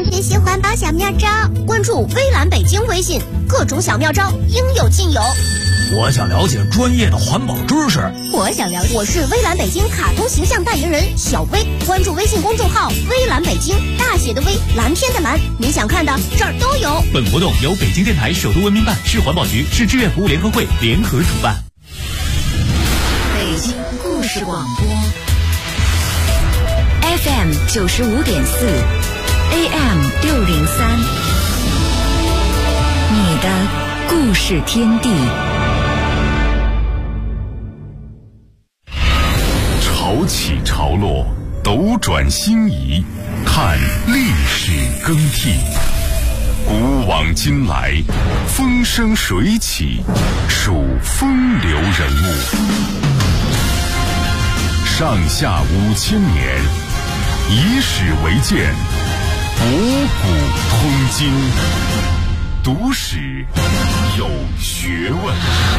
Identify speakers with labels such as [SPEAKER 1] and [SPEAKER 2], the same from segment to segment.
[SPEAKER 1] 学习环保小妙招，关注微蓝北京微信，各种小妙招应有尽有。
[SPEAKER 2] 我想了解专业的环保知识。
[SPEAKER 1] 我想了解，我是微蓝北京卡通形象代言人小薇，关注微信公众号微蓝北京，大写的微，蓝天的蓝，你想看的这儿都有。
[SPEAKER 3] 本活动由北京电台首都文明办、市环保局、市志愿服务联合会联合主办。
[SPEAKER 4] 北京故事广播 FM 95.4 AM 603，你的故事天地。
[SPEAKER 5] 潮起潮落，斗转星移，看历史更替。古往今来，风生水起，数风流人物。上下5000年，以史为鉴，博古通今，读史有学问。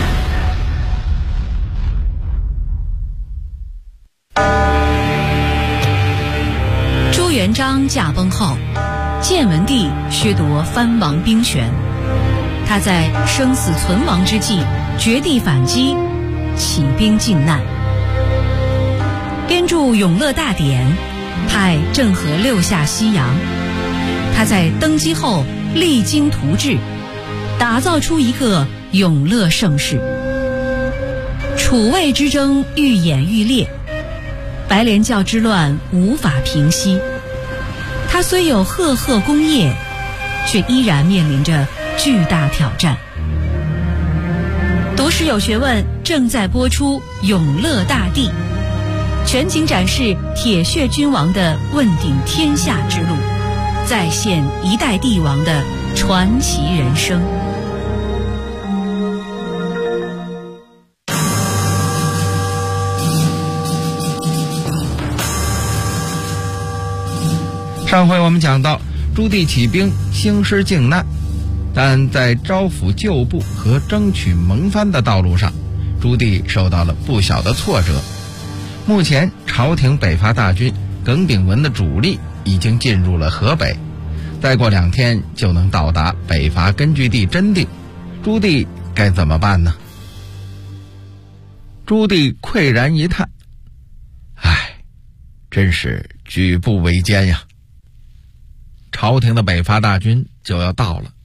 [SPEAKER 4] 朱元璋驾崩后，建文帝削夺藩王兵权，他在生死存亡之际绝地反击，起兵靖难，编著《永乐大典》，派郑和六下西洋。他在登基后励精图治，打造出一个永乐盛世。楚魏之争愈演愈烈，白莲教之乱无法平息。他虽有赫赫功业，却依然面临着巨大挑战。读史有学问正在播出《永乐大帝》，全景展示铁血君王的问鼎天下之路，再现一代帝王的传奇人生。
[SPEAKER 6] 上回我们讲到，朱棣起兵兴师靖难，但在招抚旧部和争取盟藩的道路上，朱棣受到了不小的挫折。目前朝廷北伐大军耿炳文的主力已经进入了河北，再过2天就能到达北伐根据地真定，朱棣该怎么办呢？朱棣喟然一叹，真是举步维艰呀。朝廷的北伐大军就要到了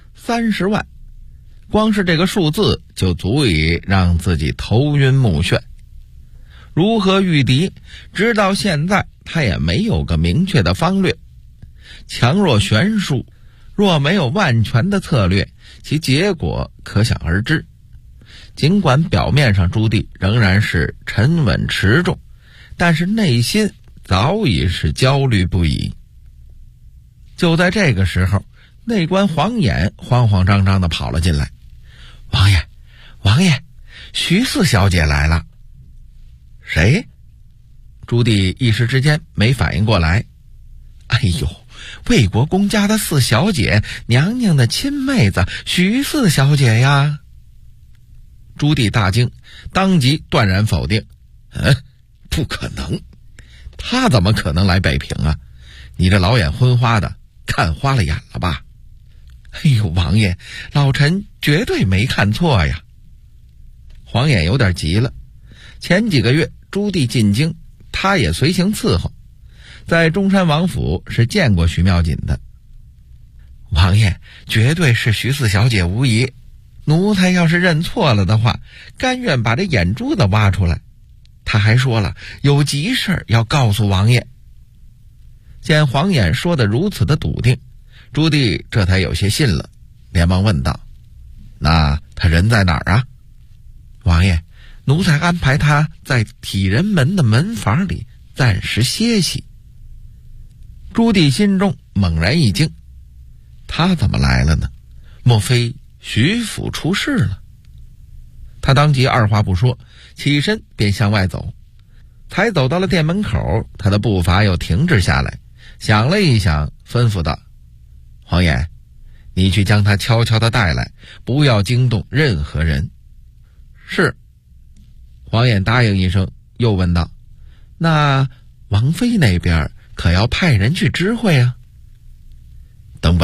[SPEAKER 6] ，30万，光是这个数字就足以让自己头晕目眩。如何御敌，直到现在他也没有个明确的方略。强弱悬殊，若没有万全的策略，其结果可想而知。尽管表面上朱棣仍然是沉稳持重，但是内心早已是焦虑不已。就在这个时候，内官黄衍慌慌张张地跑了进来。王爷，徐四小姐来了。谁？朱棣一时之间没反应过来。魏国公家的四小姐，娘娘的亲妹子徐四小姐呀。朱棣大惊，当即断然否定。不可能，她怎么可能来北平啊？你这老眼昏花的，看花了眼了吧？王爷，老臣绝对没看错呀。黄衍有点急了。前几个月朱棣进京，他也随行伺候，在中山王府是见过徐妙锦的。王爷，绝对是徐四小姐无疑，奴才要是认错了的话，甘愿把这眼珠子挖出来。他还说了，有急事要告诉王爷。见黄衍说得如此的笃定，朱棣这才有些信了，连忙问道：那他人在哪儿啊？王爷，奴才安排他在体仁门的门房里暂时歇息。朱棣心中猛然一惊，他怎么来了呢？莫非徐府出事了？他当即二话不说，起身便向外走。才走到了店门口，他的步伐又停滞下来，想了一想，吩咐道：黄衍，你去将他悄悄地带来，不要惊动任何人。是。黄衍答应一声，又问道：那王妃那边可要派人去知会啊？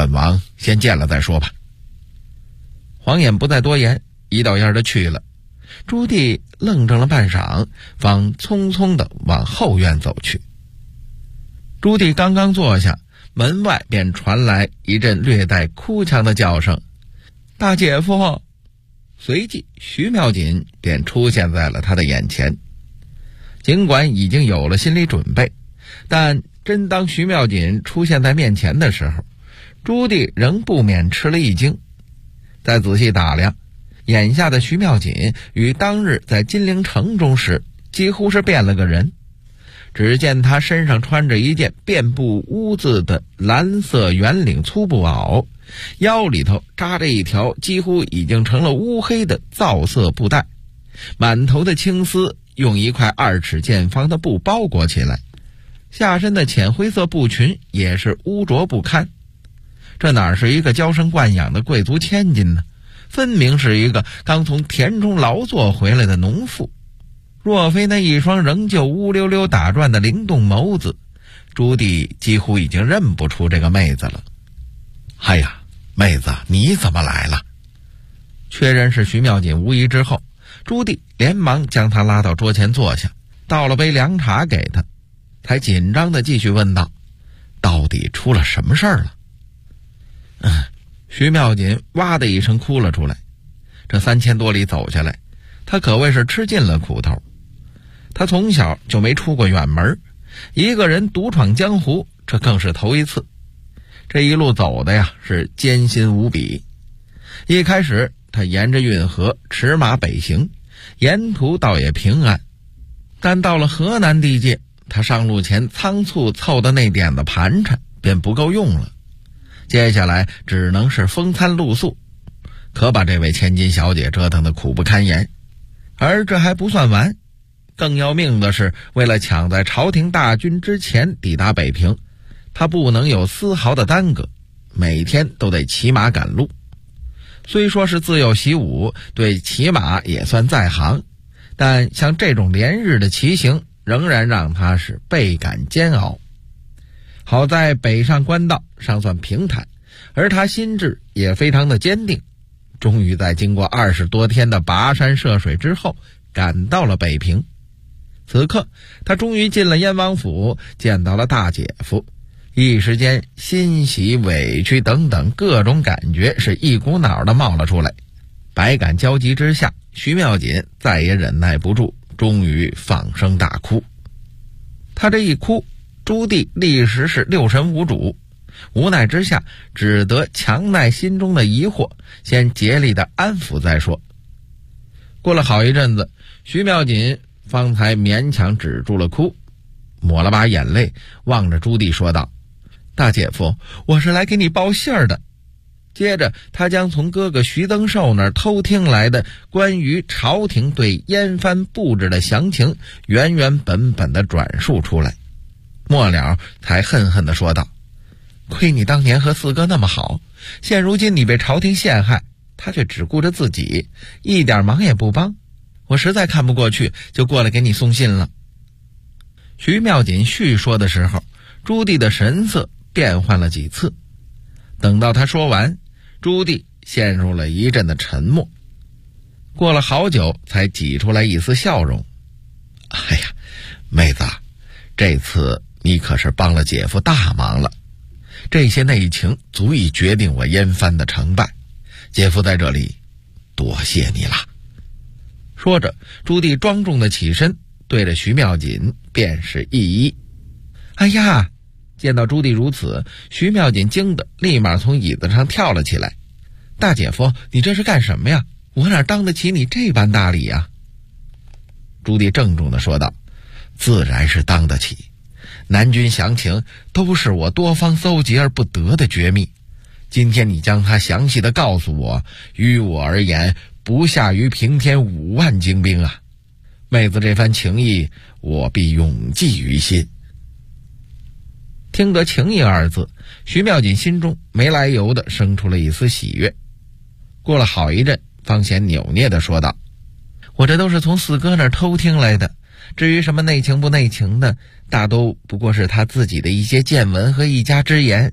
[SPEAKER 6] 本王先见了再说吧。黄眼不再多言，一道烟的去了。朱棣愣怔了半晌，方匆匆地往后院走去。朱棣刚刚坐下，门外便传来一阵略带哭腔的叫声：“大姐夫！”随即徐妙锦便出现在了他的眼前。尽管已经有了心理准备，但真当徐妙锦出现在面前的时候，朱棣仍不免吃了一惊。再仔细打量，眼下的徐妙锦与当日在金陵城中时几乎是变了个人。只见他身上穿着一件遍布污渍的蓝色圆领粗布袄，腰里头扎着一条几乎已经成了乌黑的皂色布带，满头的青丝用一块2尺见方的布包裹起来，下身的浅灰色布裙也是污浊不堪。这哪是一个娇生惯养的贵族千金呢？分明是一个刚从田中劳作回来的农妇。若非那一双仍旧乌溜溜打转的灵动眸子，朱棣几乎已经认不出这个妹子了。哎呀，妹子，你怎么来了？确认是徐妙锦无疑之后，朱棣连忙将她拉到桌前坐下，倒了杯凉茶给她，才紧张地继续问道：“到底出了什么事儿了？”徐妙锦哇的一声哭了出来。这3000多里走下来，她可谓是吃尽了苦头。她从小就没出过远门，一个人独闯江湖，这更是头一次。这一路走的呀，是艰辛无比。一开始她沿着运河驰马北行，沿途倒也平安。但到了河南地界，她上路前仓促凑的那点子盘缠便不够用了。接下来只能是风餐露宿，可把这位千金小姐折腾得苦不堪言。而这还不算完，更要命的是，为了抢在朝廷大军之前抵达北平，她不能有丝毫的耽搁，每天都得骑马赶路。虽说是自幼习武，对骑马也算在行，但像这种连日的骑行仍然让她是倍感煎熬。好在北上官道尚算平坦，而他心智也非常的坚定，终于在经过20多天的跋山涉水之后赶到了北平。此刻他终于进了燕王府，见到了大姐夫，一时间欣喜委屈等等各种感觉是一股脑的冒了出来。百感交集之下，徐妙锦再也忍耐不住，终于放声大哭。他这一哭，朱棣立时是六神无主，无奈之下只得强耐心中的疑惑，先竭力的安抚再说。过了好一阵子，徐妙锦方才勉强止住了哭，抹了把眼泪，望着朱棣说道：“大姐夫，我是来给你报信儿的。”接着他将从哥哥徐增寿那儿偷听来的关于朝廷对燕藩布置的详情原原本本的转述出来，末了才恨恨地说道：“亏你当年和四哥那么好，现如今你被朝廷陷害，他却只顾着自己，一点忙也不帮，我实在看不过去，就过来给你送信了。”徐妙锦叙说的时候，朱棣的神色变换了几次。等到他说完，朱棣陷入了一阵的沉默，过了好久才挤出来一丝笑容：“哎呀，妹子，这次你可是帮了姐夫大忙了，这些内情足以决定我燕藩的成败，姐夫在这里多谢你了。”说着，朱棣庄重的起身，对着徐妙锦便是一揖。哎呀！见到朱棣如此，徐妙锦惊得立马从椅子上跳了起来：“大姐夫，你这是干什么呀？我哪当得起你这般大礼呀？”朱棣郑重地说道：“自然是当得起，南军详情都是我多方搜集而不得的绝密，今天你将它详细的告诉我，于我而言不下于平添5万精兵啊！妹子这番情谊，我必永记于心。”听得情谊二字，徐妙锦心中没来由的生出了一丝喜悦。过了好一阵，方显扭捏的说道：“我这都是从四哥那儿偷听来的，至于什么内情不内情的，大都不过是他自己的一些见闻和一家之言，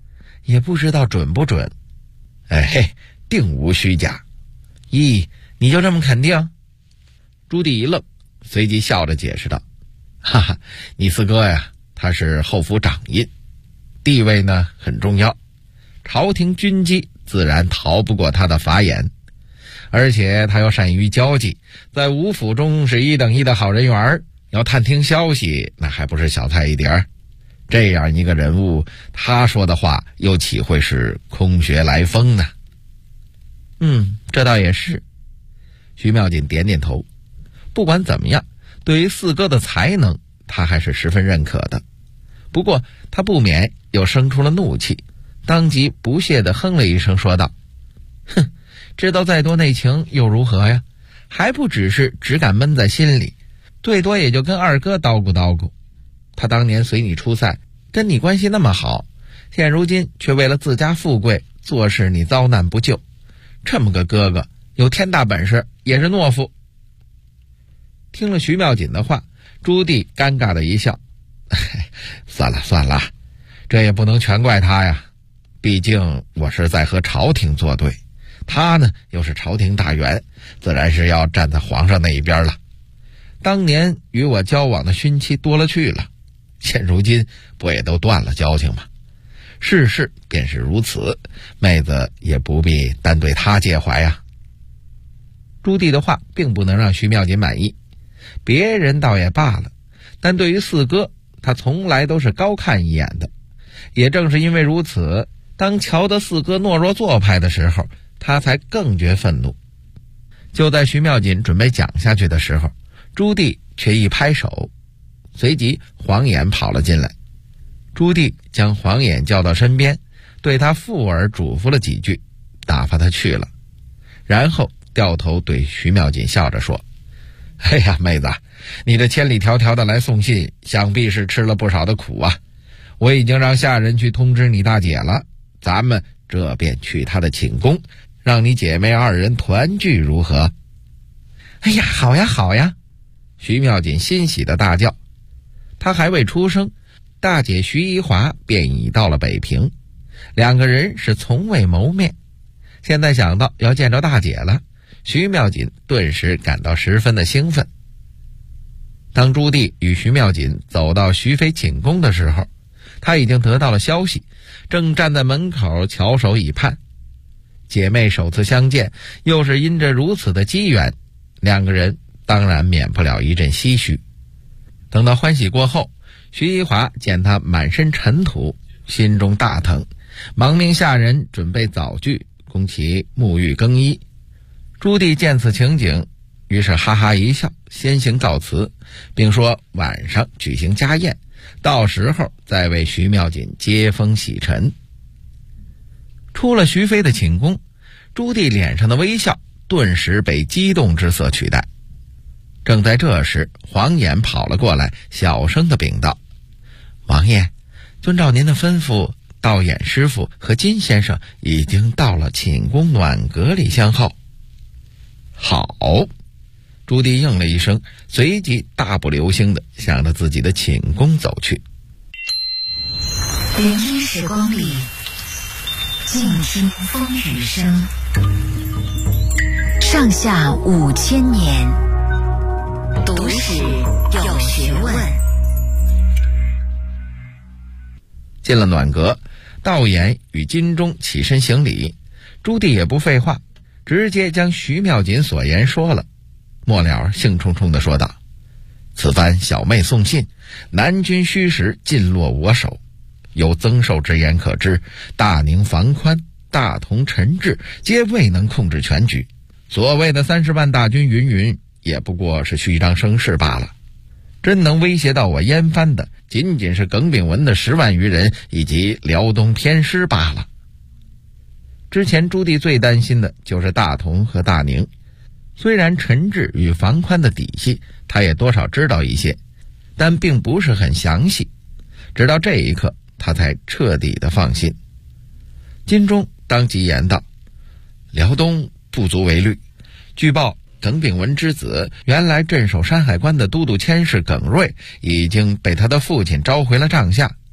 [SPEAKER 6] 也不知道准不准。哎嘿，定无虚假。咦，你就这么肯定？朱棣一愣，随即笑着解释道：哈哈，你四哥呀，他是后府掌印，地位呢很重要，朝廷军机自然逃不过他的法眼，而且他又善于交际，在五府中是一等一的好人缘，要探听消息那还不是小菜一碟。这样一个人物，他说的话又岂会是空穴来风呢？这倒也是。徐妙锦点点头，不管怎么样，对于四哥的才能他还是十分认可的。不过他不免又生出了怒气，当即不屑地哼了一声说道：哼，知道再多内情又如何呀？还不只敢闷在心里，最多也就跟二哥叨咕叨咕。他当年随你出塞，跟你关系那么好，现如今却为了自家富贵做事你遭难不救，这么个哥哥有天大本事也是懦夫。听了徐妙锦的话，朱棣尴尬的一笑：算了，这也不能全怪他呀，毕竟我是在和朝廷作对，他呢又是朝廷大员，自然是要站在皇上那一边了。当年与我交往的勋妻多了去了，现如今不也都断了交情吗？世事便是如此，妹子也不必单对他介怀呀。朱棣的话并不能让徐妙锦满意，别人倒也罢了，但对于四哥，他从来都是高看一眼的。也正是因为如此，当瞧得四哥懦弱做派的时候，他才更觉愤怒。就在徐妙锦准备讲下去的时候，朱棣却一拍手，随即黄衍跑了进来。朱棣将黄衍叫到身边，对他附耳嘱咐了几句，打发他去了，然后掉头对徐妙锦笑着说：哎呀，妹子，你这千里迢迢的来送信，想必是吃了不少的苦啊。我已经让下人去通知你大姐了，咱们这便去她的寝宫，让你姐妹二人团聚如何？哎呀，好呀好呀！徐妙锦欣喜的大叫。他还未出声，大姐徐宜华便已到了北平，两个人是从未谋面，现在想到要见着大姐了，徐妙锦顿时感到十分的兴奋。当朱棣与徐妙锦走到徐妃寝宫的时候，他已经得到了消息，正站在门口翘首以盼。姐妹首次相见，又是因着如此的机缘，两个人当然免不了一阵唏嘘。等到欢喜过后，徐宜华见他满身尘土，心中大疼，忙命下人准备澡具，供其沐浴更衣。朱棣见此情景，于是哈哈一笑，先行告辞，并说晚上举行家宴，到时候再为徐妙锦接风洗尘。出了徐妃的寝宫，朱棣脸上的微笑顿时被激动之色取代。正在这时，黄衍跑了过来，小声地禀道：王爷，遵照您的吩咐，道演师傅和金先生已经到了寝宫暖阁里相候。好，朱棣应了一声，随即大步流星地向着自己的寝宫走去。
[SPEAKER 4] 聆听时光里，静听风雨声，上下5000年，读史有学问。
[SPEAKER 6] 进了暖阁，道衍与金钟起身行礼，朱棣也不废话，直接将徐妙锦所言说了。末了兴冲冲地说道：此番小妹送信，南军虚实尽落我手，有增寿之言可知，大宁房宽、大同陈志皆未能控制全局，所谓的30万大军云也不过是虚张声势罢了。真能威胁到我燕藩的，仅仅是耿炳文的10万余人以及辽东偏师罢了。之前朱棣最担心的就是大同和大宁，虽然陈志与房宽的底细他也多少知道一些，但并不是很详细，直到这一刻他才彻底的放心。金钟当即言道：辽东不足为虑，据报耿炳文之子原来镇守山海关的都督佥事耿瑞已经被他的父亲召回了帐下，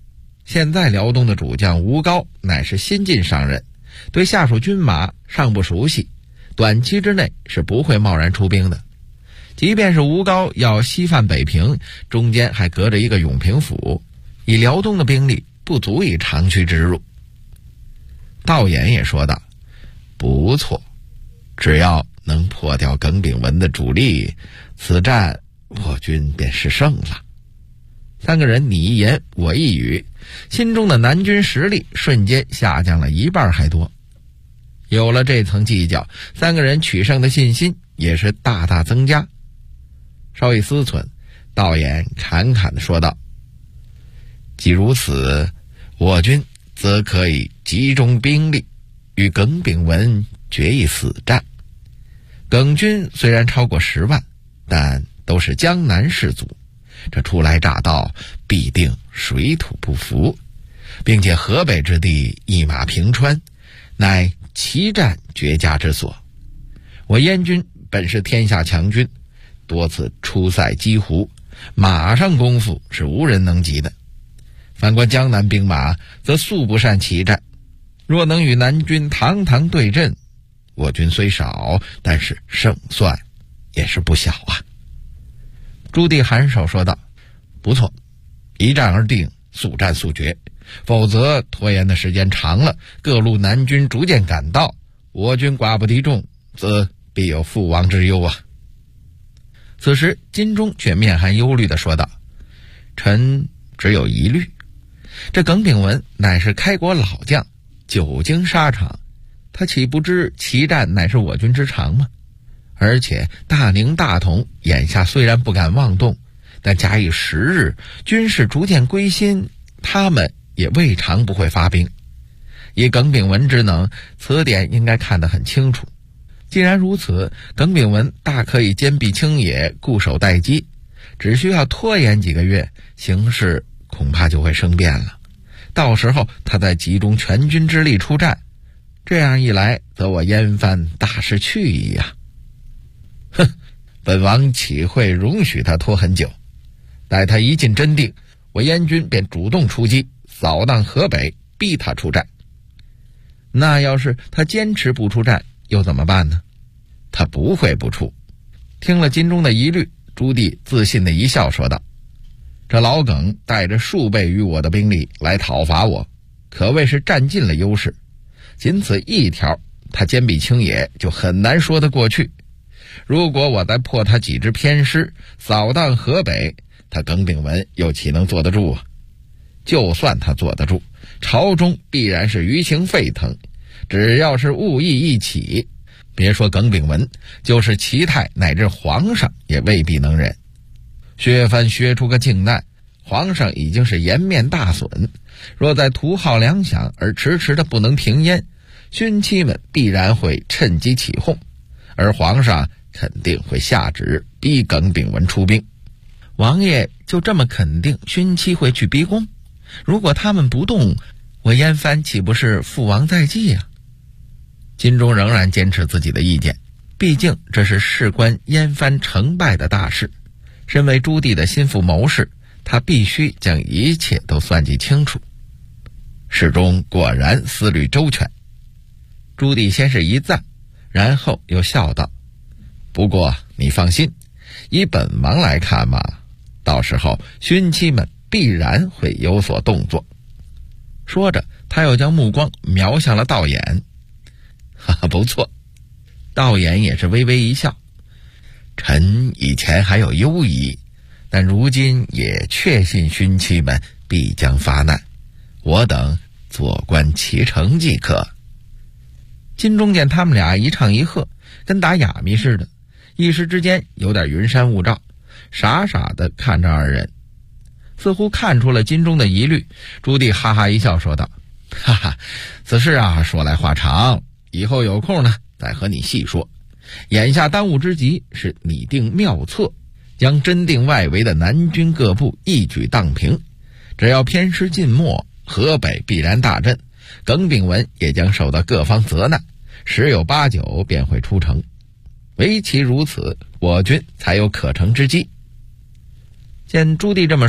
[SPEAKER 6] 现在辽东的主将吴高乃是新晋上任，对下属军马尚不熟悉，短期之内是不会贸然出兵的。即便是吴高要西犯北平，中间还隔着一个永平府，以辽东的兵力不足以长驱直入。道衍也说道：不错，只要能破掉耿炳文的主力，此战我军便是胜了。三个人你一言我一语，心中的南军实力瞬间下降了一半还多。有了这层计较，三个人取胜的信心也是大大增加。稍一思忖，道衍侃侃地说道：既如此，我军则可以集中兵力与耿炳文决一死战。耿军虽然超过10万，但都是江南士族，这初来乍到，必定水土不服，并且河北之地一马平川，乃奇战绝佳之所。我燕军本是天下强军，多次出塞击胡，马上功夫是无人能及的。反观江南兵马，则素不善奇战，若能与南军堂堂对阵，我军虽少，但是胜算也是不小啊。朱棣颔首说道：不错，一战而定，速战速决，否则拖延的时间长了，各路南军逐渐赶到，我军寡不敌众，则必有覆亡之忧啊。此时金钟却面含忧虑地说道：臣只有疑虑，这耿炳文乃是开国老将，久经沙场，他岂不知奇战乃是我军之长吗？而且大宁大同眼下虽然不敢妄动，但假以时日，军事逐渐归心，他们也未尝不会发兵。以耿炳文之能，此点应该看得很清楚。既然如此，耿炳文大可以坚壁清野，固守待机，只需要拖延几个月，形势恐怕就会生变了。到时候他再集中全军之力出战，这样一来，则我燕藩大势去矣啊！哼，本王岂会容许他拖很久？待他一进真定，我燕军便主动出击，扫荡河北，逼他出战。那要是他坚持不出战，又怎么办呢？他不会不出。听了金钟的疑虑，朱棣自信的一笑说道：这老耿带着数倍于我的兵力来讨伐我，可谓是占尽了优势，仅此一条，他坚壁清野就很难说得过去。如果我再破他几支偏师，扫荡河北，他耿炳文又岂能坐得住啊？就算他坐得住，朝中必然是舆情沸腾，只要是误议一起，别说耿炳文，就是齐泰乃至皇上也未必能忍。削藩削出个靖难，皇上已经是颜面大损，若在图号粮饷而迟迟的不能停烟，勋戚们必然会趁机起哄，而皇上肯定会下旨逼耿炳文出兵。王爷就这么肯定勋戚会去逼宫？如果他们不动，我燕藩岂不是覆亡在即啊？金钟仍然坚持自己的意见，毕竟这是事关燕藩成败的大事。身为朱棣的心腹谋士，他必须将一切都算计清楚。侍中果然思虑周全。朱棣先是一赞，然后又笑道：不过你放心，以本王来看嘛，到时候勋戚们必然会有所动作。说着，他又将目光瞄向了道衍。哈哈，不错。道衍也是微微一笑。臣以前还有忧疑，但如今也确信勋戚们必将发难，我等坐观其成即可。金钟见他们俩一唱一和，跟打哑谜似的，一时之间有点云山雾罩，傻傻地看着二人。似乎看出了金钟的疑虑，朱棣哈哈一笑说道：哈哈，此事啊，说来话长，以后有空呢再和你细说。眼下当务之急是拟定妙策，将真定外围的南军各部一举荡平。只要偏师尽没，河北必然大震，耿炳文也将受到各方责难，十有八九便会出城。唯其如此，我军才有可乘之机。见朱棣这么说，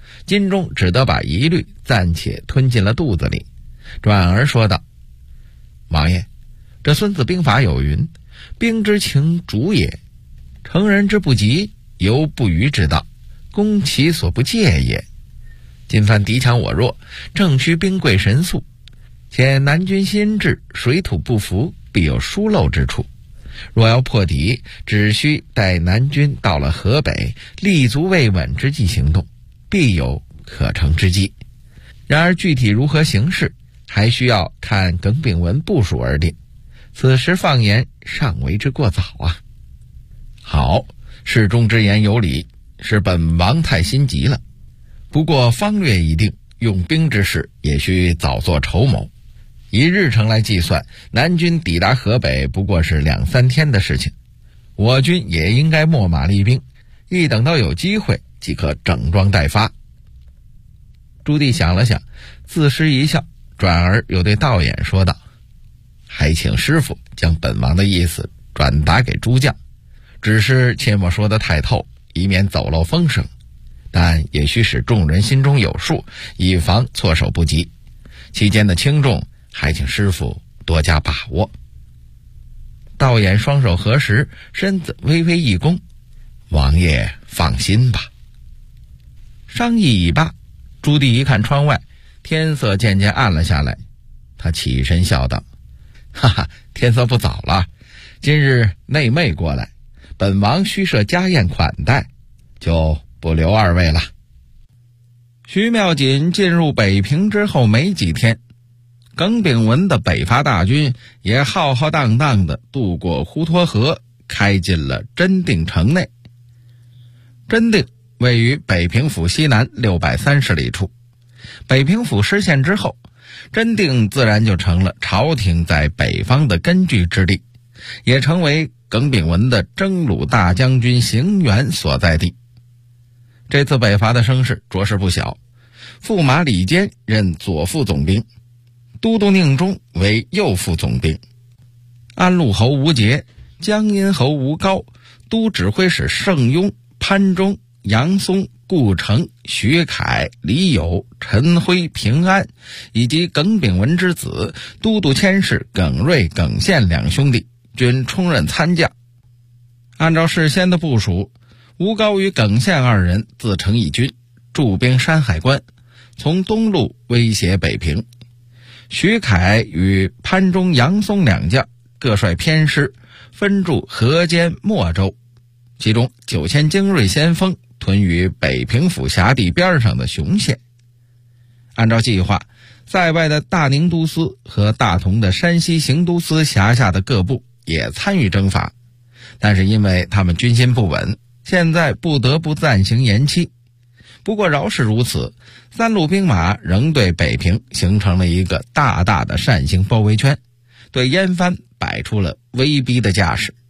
[SPEAKER 6] 金钟只得把疑虑暂且吞进了肚子里，转而说道：王爷，这孙子兵法有云，兵之情主也，成人之不及，犹不虞之道，攻其所不戒也。今番敌强我弱，正需兵贵神速，且南军心智，水土不服，必有疏漏之处。若要破敌，只需待南军到了河北，立足未稳之际行动，必有可乘之机。然而具体如何行事，还需要看耿炳文部署而定，此时放言尚为之过早啊。好，侍中之言有理，是本王太心急了。不过方略已定，用兵之事也需早做筹谋。以日程来计算，南军抵达河北不过是2-3天的事情，我军也应该秣马厉兵，一等到有机会即可整装待发。朱棣想了想，自失一笑，转而又对道衍说道：还请师傅将本王的意思转达给诸将，只是切莫说得太透，以免走漏风声，但也须使众人心中有数，以防措手不及。期间的轻重还请师傅多加把握。道衍双手合十，身子微微一弓：王爷放心吧。商议已罢，朱棣一看窗外，天色渐渐暗了下来，他起身笑道：哈哈，天色不早了，今日内妹过来，本王须设家宴款待，就不留二位了。徐妙锦进入北平之后没几天，耿炳文的北伐大军也浩浩荡荡地渡过滹沱河，开进了真定城内。真定位于北平府西南630里处，北平府失陷之后，真定自然就成了朝廷在北方的根据之地，也成为耿炳文的征虏大将军行辕所在地。这次北伐的声势着实不小，驸马李坚任左副总兵，都督宁忠为右副总兵，安陆侯吴杰、江阴侯吴高、都指挥使盛庸、潘忠、杨松、顾城、徐凯、李友、陈辉、平安，以及耿炳文之子都督佥事耿瑞、耿宪两兄弟均充任参将。按照事先的部署，吴高与耿宪二人自成一军，驻兵山海关，从东路威胁北平。徐凯与潘忠、杨松两将各率偏师分驻河间、莫州，其中9000精锐先锋屯于北平府辖地边上的雄县。按照计划，在外的大宁都司和大同的山西行都司辖下的各部也参与征伐，但是因为他们军心不稳，现在不得不暂行延期。不过饶是如此，三路兵马仍对北平形成了一个大大的扇形包围圈，对燕藩摆出了威逼的架势。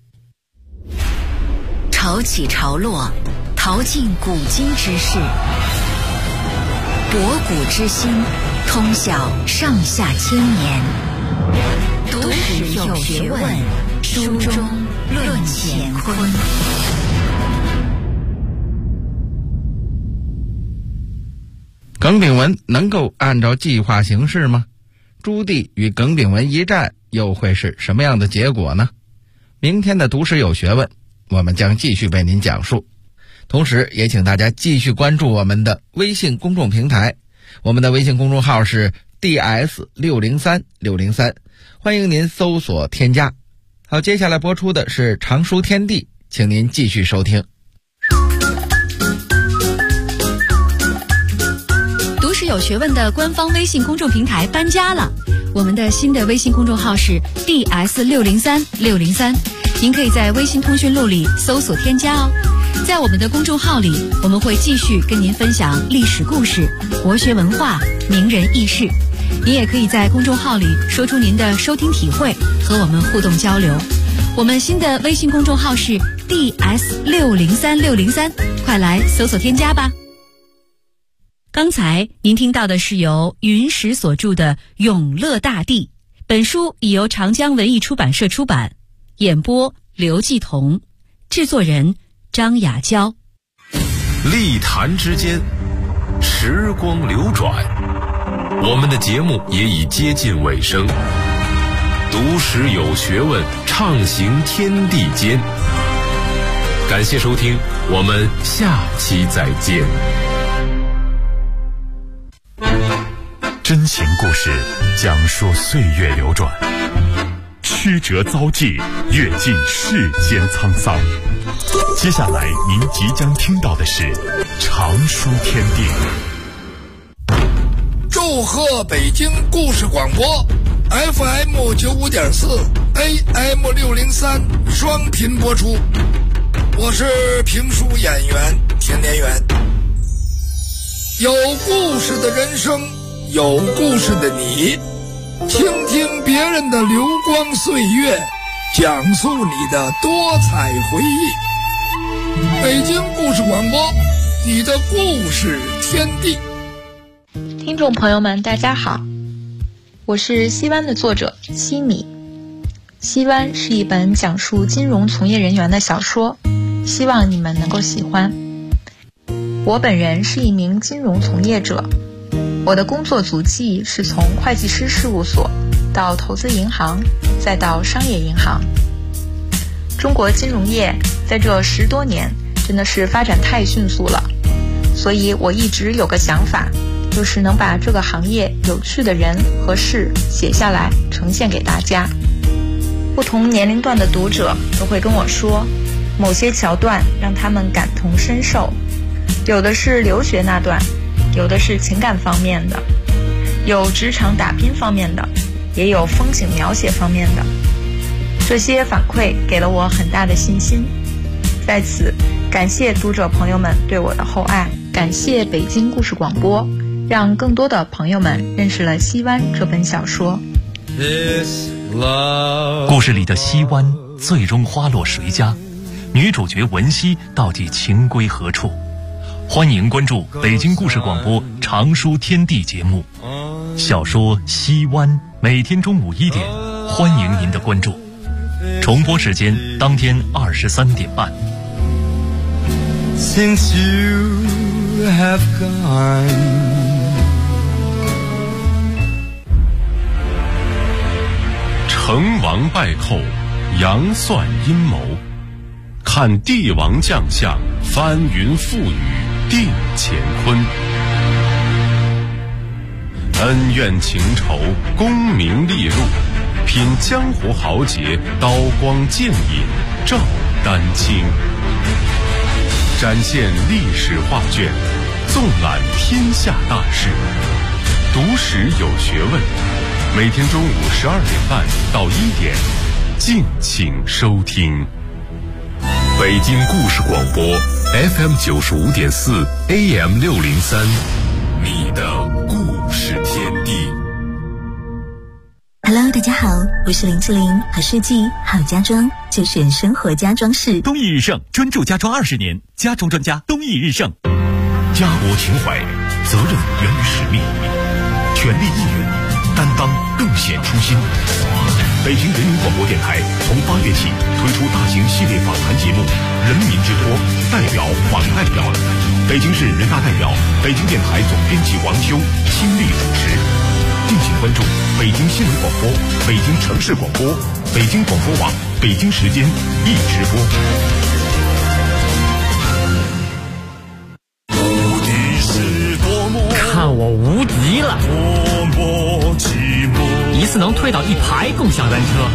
[SPEAKER 4] 潮起潮落，淘尽古今之事，博古之心，通晓上下千年。读史有学问，书中论乾坤。
[SPEAKER 6] 耿炳文能够按照计划行事吗？朱棣与耿炳文一战又会是什么样的结果呢？明天的读史有学问，我们将继续为您讲述。同时也请大家继续关注我们的微信公众平台，我们的微信公众号是 DS603603，欢迎您搜索添加。好，接下来播出的是常书天地，请您继续收听。
[SPEAKER 4] 读史有学问的官方微信公众平台搬家了，我们的新的微信公众号是 DS603603，您可以在微信通讯录里搜索添加哦。在我们的公众号里，我们会继续跟您分享历史故事、国学文化、名人轶事。您也可以在公众号里说出您的收听体会，和我们互动交流。我们新的微信公众号是 DS603603，快来搜索添加吧。刚才您听到的是由云石所著的《永乐大帝》，本书已由长江文艺出版社出版，演播刘继彤，制作人张雅娇。
[SPEAKER 5] 立坛之间， 时光流转，我们的节目也已接近尾声。读史有学问，畅行天地间。感谢收听，我们下期再见。
[SPEAKER 7] 真情故事讲述岁月流转，曲折遭际，阅尽世间沧桑。接下来您即将听到的是常书天地。
[SPEAKER 8] 祝贺北京故事广播 FM 95.4 AM 603双频播出，我是评书演员田连元。有故事的人生，有故事的你，倾听别人的流光岁月，讲述你的多彩回忆。北京故事广播，你的故事天地。
[SPEAKER 9] 听众朋友们大家好，我是西湾的作者西米。西湾是一本讲述金融从业人员的小说，希望你们能够喜欢。我本人是一名金融从业者，我的工作足迹是从会计师事务所到投资银行，再到商业银行。中国金融业在这10多年真的是发展太迅速了，所以我一直有个想法，就是能把这个行业有趣的人和事写下来呈现给大家。不同年龄段的读者都会跟我说，某些桥段让他们感同身受，有的是留学那段，有的是情感方面的，有职场打拼方面的，也有风景描写方面的。这些反馈给了我很大的信心，在此感谢读者朋友们对我的厚爱，感谢北京故事广播，让更多的朋友们认识了西湾这本小说。
[SPEAKER 3] 故事里的西湾最终花落谁家？女主角文熙到底情归何处？欢迎关注北京故事广播常书天地节目，小说《西湾》每天中午1点，欢迎您的关注。重播时间当天23点半。
[SPEAKER 10] Since you have gone，
[SPEAKER 5] 成王败寇，杨算阴谋，看帝王将相，翻云覆雨，定乾坤。恩怨情仇，功名利禄，品江湖豪杰，刀光剑影，照丹青。展现历史画卷，纵览天下大事，读史有学问。每天中午12点半到1点，敬请收听。北京故事广播 FM 95.4 AM 603，你的故事天地。
[SPEAKER 11] Hello， 大家好，我是林志玲，好设计好家装就选生活家装饰。
[SPEAKER 3] 东义日盛，专注家装20年，家装专家东义日盛。
[SPEAKER 7] 家国情怀，责任源于使命，全力以赴，担当更显初心。北京人民广播电台从8月起推出大型系列访谈节目《人民之托》，代表访代表，北京市人大代表、北京电台总编辑王秋亲力主持。敬请关注北京新闻广播、北京城市广播、北京广播网、北京时间一直播。
[SPEAKER 12] 看我无敌了！一次能推倒1排共享单车，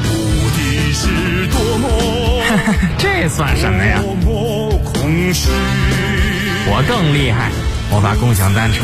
[SPEAKER 12] 这算什么呀？我更厉害，我把共享单车